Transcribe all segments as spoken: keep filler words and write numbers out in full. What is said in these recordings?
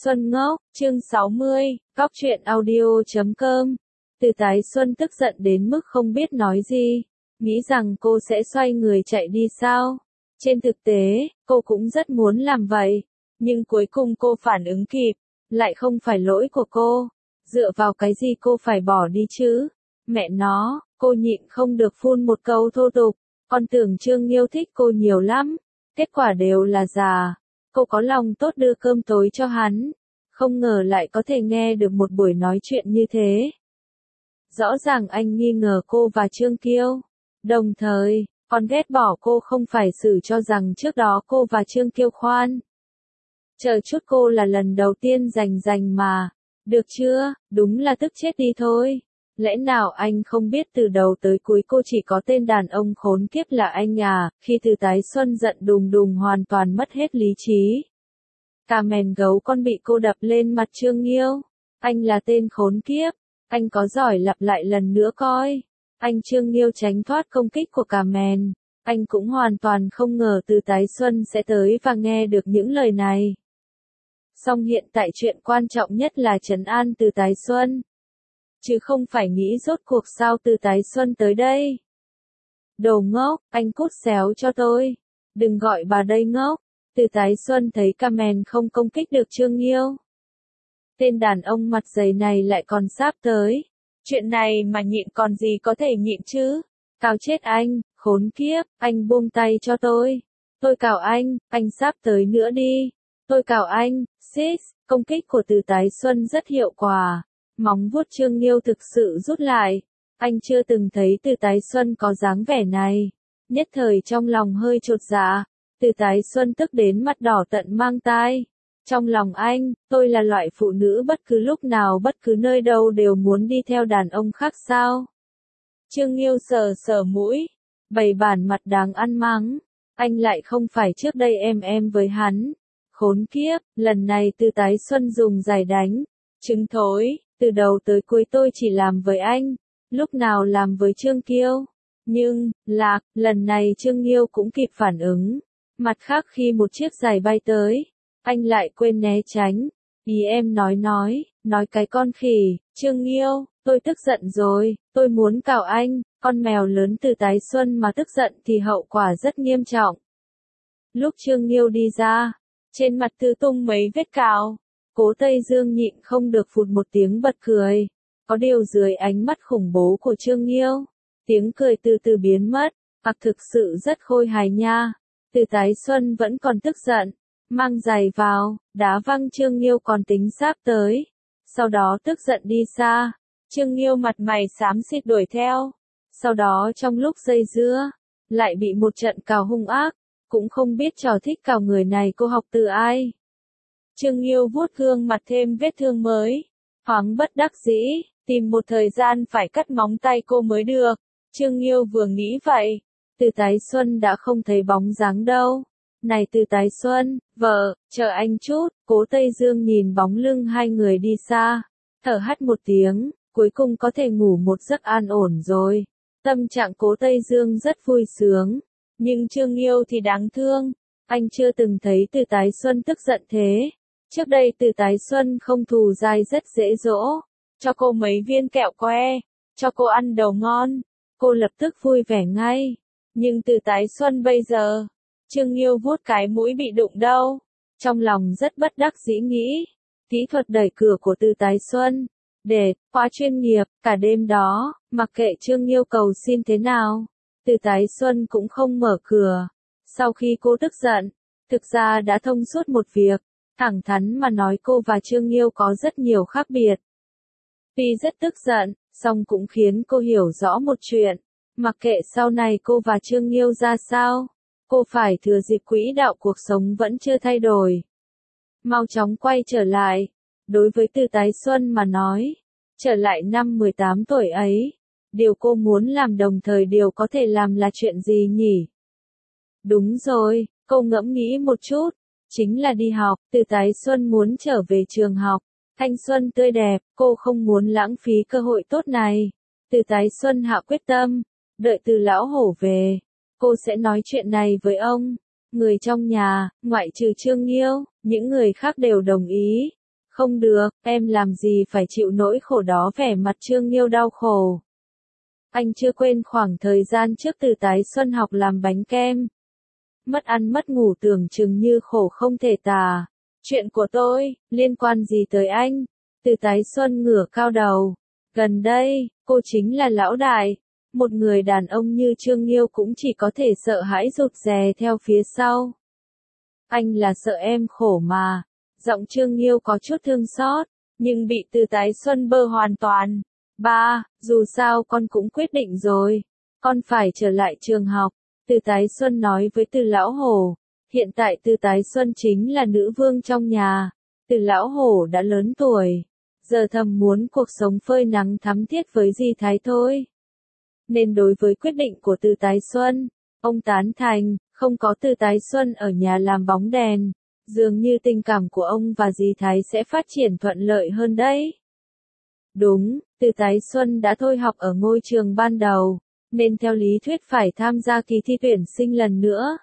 Xuân ngốc, chương sáu mươi, góc truyện audio chấm com. Từ Tái Xuân tức giận đến mức không biết nói gì, nghĩ rằng cô sẽ xoay người chạy đi sao. Trên thực tế, cô cũng rất muốn làm vậy, nhưng cuối cùng cô phản ứng kịp, lại không phải lỗi của cô. Dựa vào cái gì cô phải bỏ đi chứ? Mẹ nó, cô nhịn không được phun một câu thô tục, con tưởng Trương Nghiêu thích cô nhiều lắm, kết quả đều là giả. Cô có lòng tốt đưa cơm tối cho hắn, không ngờ lại có thể nghe được một buổi nói chuyện như thế. Rõ ràng anh nghi ngờ cô và Trương Kiêu, đồng thời, còn ghét bỏ cô không phải xử cho rằng trước đó cô và Trương Kiêu khoan. Chờ chút cô là lần đầu tiên giành giành mà, được chưa, đúng là tức chết đi thôi. Lẽ nào anh không biết từ đầu tới cuối cô chỉ có tên đàn ông khốn kiếp là anh à, khi Từ Tái Xuân giận đùng đùng hoàn toàn mất hết lý trí. Cà mèn gấu con bị cô đập lên mặt Trương Nghiêu. Anh là tên khốn kiếp, anh có giỏi lặp lại lần nữa coi. Anh Trương Nghiêu tránh thoát công kích của cà mèn. Anh cũng hoàn toàn không ngờ Từ Tái Xuân sẽ tới và nghe được những lời này. Song hiện tại chuyện quan trọng nhất là trấn an Từ Tái Xuân, chứ không phải nghĩ rốt cuộc sao Từ Tái Xuân tới đây. Đồ ngốc, anh cút xéo cho tôi. Đừng gọi bà đây ngốc. Từ Tái Xuân thấy cà mèn không công kích được Trương Nghiêu. Tên đàn ông mặt dày này lại còn sáp tới. Chuyện này mà nhịn còn gì có thể nhịn chứ. Cào chết anh, khốn kiếp, anh buông tay cho tôi. Tôi cào anh, anh sáp tới nữa đi. Tôi cào anh, sis, công kích của Từ Tái Xuân rất hiệu quả. Móng vuốt Trương Nghiêu thực sự rút lại. Anh chưa từng thấy Từ Tái Xuân có dáng vẻ này. Nhất thời trong lòng hơi chột dạ. Từ Tái Xuân tức đến mặt đỏ tận mang tai. Trong lòng anh, tôi là loại phụ nữ bất cứ lúc nào bất cứ nơi đâu đều muốn đi theo đàn ông khác sao? Trương Nghiêu sờ sờ mũi, bày bản mặt đáng ăn mắng. Anh lại không phải trước đây em em với hắn. Khốn kiếp, lần này Từ Tái Xuân dùng giày đánh. Trứng thối, từ đầu tới cuối tôi chỉ làm với anh, lúc nào làm với Trương Kiêu. Nhưng, lạc, lần này Trương Nghiêu cũng kịp phản ứng. Mặt khác khi một chiếc giày bay tới, anh lại quên né tránh. Ý em nói nói, nói cái con khỉ, Trương Nghiêu, tôi tức giận rồi, tôi muốn cào anh, con mèo lớn Từ Tái Xuân mà tức giận thì hậu quả rất nghiêm trọng. Lúc Trương Nghiêu đi ra, trên mặt Tư tung mấy vết cào. Cố Tây Dương nhịn không được phụt một tiếng bật cười. Có điều dưới ánh mắt khủng bố của Trương Nghiêu, tiếng cười từ từ biến mất. Ặc thực sự rất khôi hài nha. Từ Tái Xuân vẫn còn tức giận, mang giày vào, đá văng Trương Nghiêu còn tính sáp tới. Sau đó tức giận đi xa. Trương Nghiêu mặt mày xám xịt đuổi theo. Sau đó trong lúc dây dưa, lại bị một trận cào hung ác. Cũng không biết trò thích cào người này cô học từ ai. Trương Nghiêu vuốt gương mặt thêm vết thương mới. Thoáng bất đắc dĩ, tìm một thời gian phải cắt móng tay cô mới được. Trương Nghiêu vừa nghĩ vậy, Từ Tái Xuân đã không thấy bóng dáng đâu. Này Từ Tái Xuân, vợ, chờ anh chút. Cố Tây Dương nhìn bóng lưng hai người đi xa, thở hắt một tiếng, cuối cùng có thể ngủ một giấc an ổn rồi. Tâm trạng Cố Tây Dương rất vui sướng, nhưng Trương Nghiêu thì đáng thương. Anh chưa từng thấy Từ Tái Xuân tức giận thế. Trước đây Từ Tái Xuân không thù dai rất dễ dỗ, cho cô mấy viên kẹo que, cho cô ăn đầu ngon, cô lập tức vui vẻ ngay. Nhưng Từ Tái Xuân bây giờ, Trương Nghiêu vuốt cái mũi bị đụng đâu, trong lòng rất bất đắc dĩ nghĩ. Kỹ thuật đẩy cửa của Từ Tái Xuân, để, quá chuyên nghiệp, cả đêm đó, mặc kệ Trương Nghiêu cầu xin thế nào, Từ Tái Xuân cũng không mở cửa. Sau khi cô tức giận, thực ra đã thông suốt một việc. Thẳng thắn mà nói cô và Trương Nghiêu có rất nhiều khác biệt. Tuy rất tức giận, song cũng khiến cô hiểu rõ một chuyện. Mặc kệ sau này cô và Trương Nghiêu ra sao, cô phải thừa dịp quỹ đạo cuộc sống vẫn chưa thay đổi. Mau chóng quay trở lại. Đối với Từ Tái Xuân mà nói, trở lại năm mười tám tuổi ấy, điều cô muốn làm đồng thời điều có thể làm là chuyện gì nhỉ? Đúng rồi, cô ngẫm nghĩ một chút. Chính là đi học. Từ Tái Xuân muốn trở về trường học. Thanh xuân tươi đẹp, cô không muốn lãng phí cơ hội tốt này. Từ Tái Xuân hạ quyết tâm, đợi Từ lão hổ về, cô sẽ nói chuyện này với ông. Người trong nhà, ngoại trừ Trương Nghiêu, những người khác đều đồng ý. Không được, em làm gì phải chịu nỗi khổ đó, vẻ mặt Trương Nghiêu đau khổ. Anh chưa quên khoảng thời gian trước Từ Tái Xuân học làm bánh kem. Mất ăn mất ngủ tưởng chừng như khổ không thể tả. Chuyện của tôi, liên quan gì tới anh? Từ Tái Xuân ngửa cao đầu. Gần đây, cô chính là lão đại. Một người đàn ông như Trương Nghiêu cũng chỉ có thể sợ hãi rụt rè theo phía sau. Anh là sợ em khổ mà. Giọng Trương Nghiêu có chút thương xót, nhưng bị Từ Tái Xuân bơ hoàn toàn. Ba, dù sao con cũng quyết định rồi. Con phải trở lại trường học. Từ Tái Xuân nói với Từ Lão Hổ. Hiện tại Từ Tái Xuân chính là nữ vương trong nhà. Từ Lão Hổ đã lớn tuổi. Giờ thầm muốn cuộc sống phơi nắng thắm thiết với Di Thái thôi. Nên đối với quyết định của Từ Tái Xuân, ông tán thành, không có Từ Tái Xuân ở nhà làm bóng đèn. Dường như tình cảm của ông và Di Thái sẽ phát triển thuận lợi hơn đấy. Đúng, Từ Tái Xuân đã thôi học ở ngôi trường ban đầu, nên theo lý thuyết phải tham gia kỳ thi tuyển sinh lần nữa.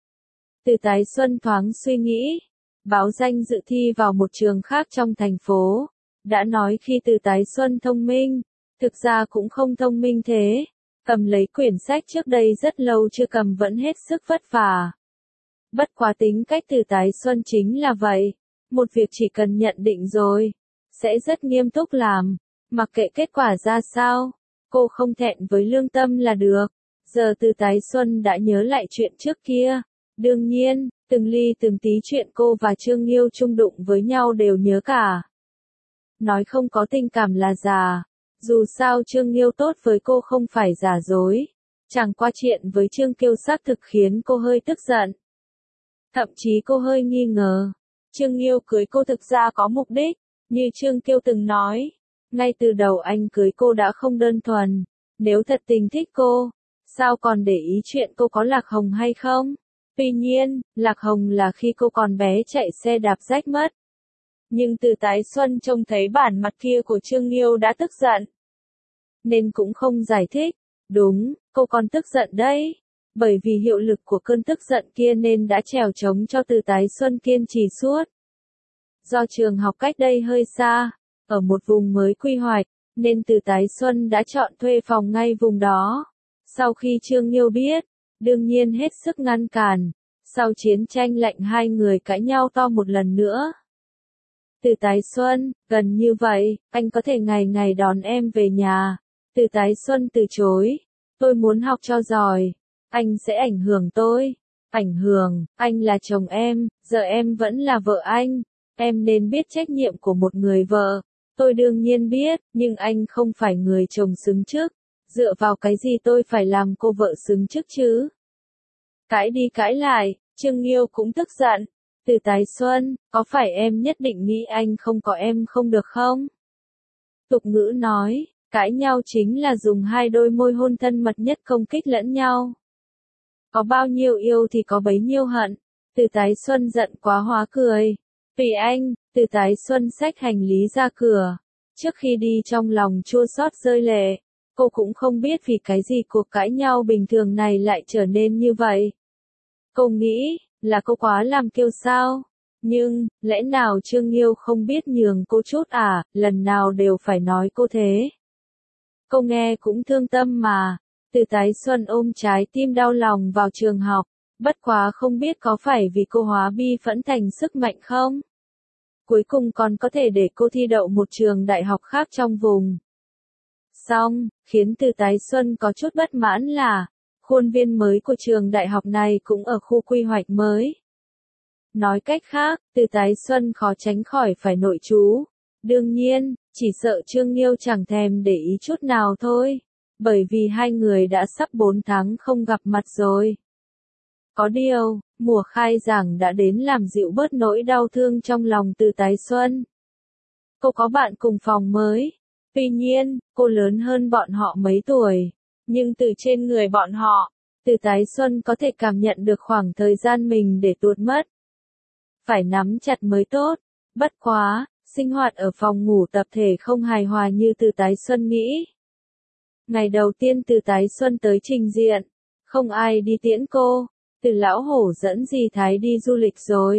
Từ Tái Xuân thoáng suy nghĩ, báo danh dự thi vào một trường khác trong thành phố. Đã nói khi Từ Tái Xuân thông minh, thực ra cũng không thông minh thế. Cầm lấy quyển sách trước đây rất lâu chưa cầm vẫn hết sức vất vả. Bất quá tính cách Từ Tái Xuân chính là vậy. Một việc chỉ cần nhận định rồi, sẽ rất nghiêm túc làm, mặc kệ kết quả ra sao. Cô không thẹn với lương tâm là được. Giờ Từ Tái Xuân đã nhớ lại chuyện trước kia. Đương nhiên, từng ly từng tí chuyện cô và Trương Nghiêu chung đụng với nhau đều nhớ cả. Nói không có tình cảm là giả. Dù sao Trương Nghiêu tốt với cô không phải giả dối. Chẳng qua chuyện với Trương Kiêu xác thực khiến cô hơi tức giận. Thậm chí cô hơi nghi ngờ. Trương Nghiêu cưới cô thực ra có mục đích. Như Trương Kiêu từng nói. Ngay từ đầu anh cưới cô đã không đơn thuần. Nếu thật tình thích cô, sao còn để ý chuyện cô có Lạc Hồng hay không? Tuy nhiên, Lạc Hồng là khi cô còn bé chạy xe đạp rách mất. Nhưng Từ Tái Xuân trông thấy bản mặt kia của Trương Nghiêu đã tức giận. Nên cũng không giải thích. Đúng, cô còn tức giận đấy. Bởi vì hiệu lực của cơn tức giận kia nên đã trèo trống cho Từ Tái Xuân kiên trì suốt. Do trường học cách đây hơi xa, ở một vùng mới quy hoạch, nên Từ Tái Xuân đã chọn thuê phòng ngay vùng đó. Sau khi Trương Nghiêu biết, đương nhiên hết sức ngăn cản. Sau chiến tranh lạnh hai người cãi nhau to một lần nữa. Từ Tái Xuân, gần như vậy, anh có thể ngày ngày đón em về nhà. Từ Tái Xuân từ chối. Tôi muốn học cho giỏi. Anh sẽ ảnh hưởng tôi. Ảnh hưởng, anh là chồng em, giờ em vẫn là vợ anh. Em nên biết trách nhiệm của một người vợ. Tôi đương nhiên biết, nhưng anh không phải người chồng xứng chức. Dựa vào cái gì tôi phải làm cô vợ xứng chức chứ? Cãi đi cãi lại, Trương Nghiêu cũng tức giận. Từ Tái Xuân, có phải em nhất định nghĩ anh không có em không được không? Tục ngữ nói, cãi nhau chính là dùng hai đôi môi hôn thân mật nhất công kích lẫn nhau. Có bao nhiêu yêu thì có bấy nhiêu hận. Từ Tái Xuân giận quá hóa cười. Vì anh, Từ Tái Xuân xách hành lý ra cửa. Trước khi đi trong lòng chua xót rơi lệ. Cô cũng không biết vì cái gì cuộc cãi nhau bình thường này lại trở nên như vậy. Cô nghĩ, là cô quá làm kiêu sao? Nhưng, lẽ nào Trương Nghiêu không biết nhường cô chút à, lần nào đều phải nói cô thế? Cô nghe cũng thương tâm mà. Từ Tái Xuân ôm trái tim đau lòng vào trường học. Bất quá không biết có phải vì cô hóa bi phẫn thành sức mạnh không? Cuối cùng còn có thể để cô thi đậu một trường đại học khác trong vùng. Xong, khiến Từ Tái Xuân có chút bất mãn là, khuôn viên mới của trường đại học này cũng ở khu quy hoạch mới. Nói cách khác, Từ Tái Xuân khó tránh khỏi phải nội trú. Đương nhiên, chỉ sợ Trương Nghiêu chẳng thèm để ý chút nào thôi. Bởi vì hai người đã sắp bốn tháng không gặp mặt rồi. Có điều, mùa khai giảng đã đến làm dịu bớt nỗi đau thương trong lòng Từ Tái Xuân. Cô có bạn cùng phòng mới. Tuy nhiên, cô lớn hơn bọn họ mấy tuổi. Nhưng từ trên người bọn họ, Từ Tái Xuân có thể cảm nhận được khoảng thời gian mình để tuột mất. Phải nắm chặt mới tốt. Bất quá, sinh hoạt ở phòng ngủ tập thể không hài hòa như Từ Tái Xuân nghĩ. Ngày đầu tiên Từ Tái Xuân tới trình diện, không ai đi tiễn cô. Từ Lão Hổ dẫn Di Thái đi du lịch rồi.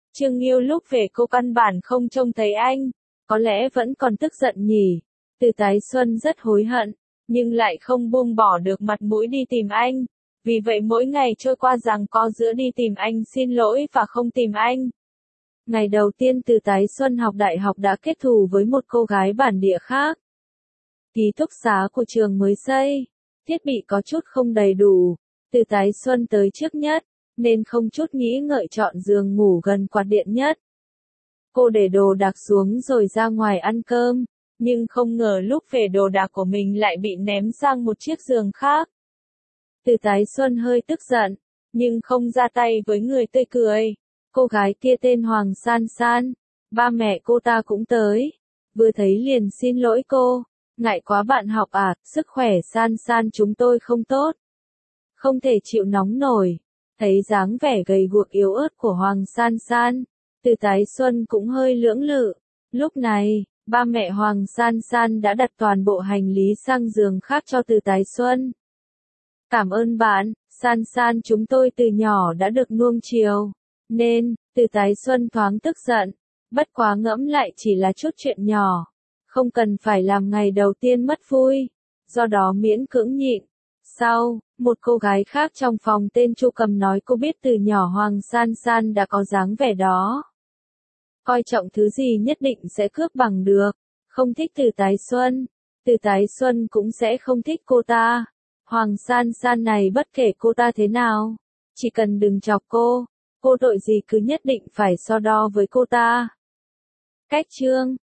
Trương Nghiêu lúc về cô căn bản không trông thấy anh, có lẽ vẫn còn tức giận nhỉ. Từ Tái Xuân rất hối hận, nhưng lại không buông bỏ được mặt mũi đi tìm anh. Vì vậy mỗi ngày trôi qua giằng co giữa đi tìm anh xin lỗi và không tìm anh. Ngày đầu tiên Từ Tái Xuân học đại học đã kết thù với một cô gái bản địa khác. Ký túc xá của trường mới xây, thiết bị có chút không đầy đủ. Từ Tái Xuân tới trước nhất, nên không chút nghĩ ngợi chọn giường ngủ gần quạt điện nhất. Cô để đồ đạc xuống rồi ra ngoài ăn cơm, nhưng không ngờ lúc về đồ đạc của mình lại bị ném sang một chiếc giường khác. Từ Tái Xuân hơi tức giận, nhưng không ra tay với người tươi cười. Cô gái kia tên Hoàng San San, ba mẹ cô ta cũng tới, vừa thấy liền xin lỗi cô, ngại quá bạn học à, sức khỏe San San chúng tôi không tốt. Không thể chịu nóng nổi, thấy dáng vẻ gầy guộc yếu ớt của Hoàng San San, Từ Tái Xuân cũng hơi lưỡng lự. Lúc này, ba mẹ Hoàng San San đã đặt toàn bộ hành lý sang giường khác cho Từ Tái Xuân. Cảm ơn bạn, San San chúng tôi từ nhỏ đã được nuông chiều, nên, Từ Tái Xuân thoáng tức giận, bất quá ngẫm lại chỉ là chút chuyện nhỏ, không cần phải làm ngày đầu tiên mất vui, do đó miễn cưỡng nhịn. Sau, một cô gái khác trong phòng tên Chu Cầm nói cô biết từ nhỏ Hoàng San San đã có dáng vẻ đó. Coi trọng thứ gì nhất định sẽ cướp bằng được, không thích Từ Tái Xuân, Từ Tái Xuân cũng sẽ không thích cô ta. Hoàng San San này bất kể cô ta thế nào, chỉ cần đừng chọc cô, cô tội gì cứ nhất định phải so đo với cô ta. Cách chương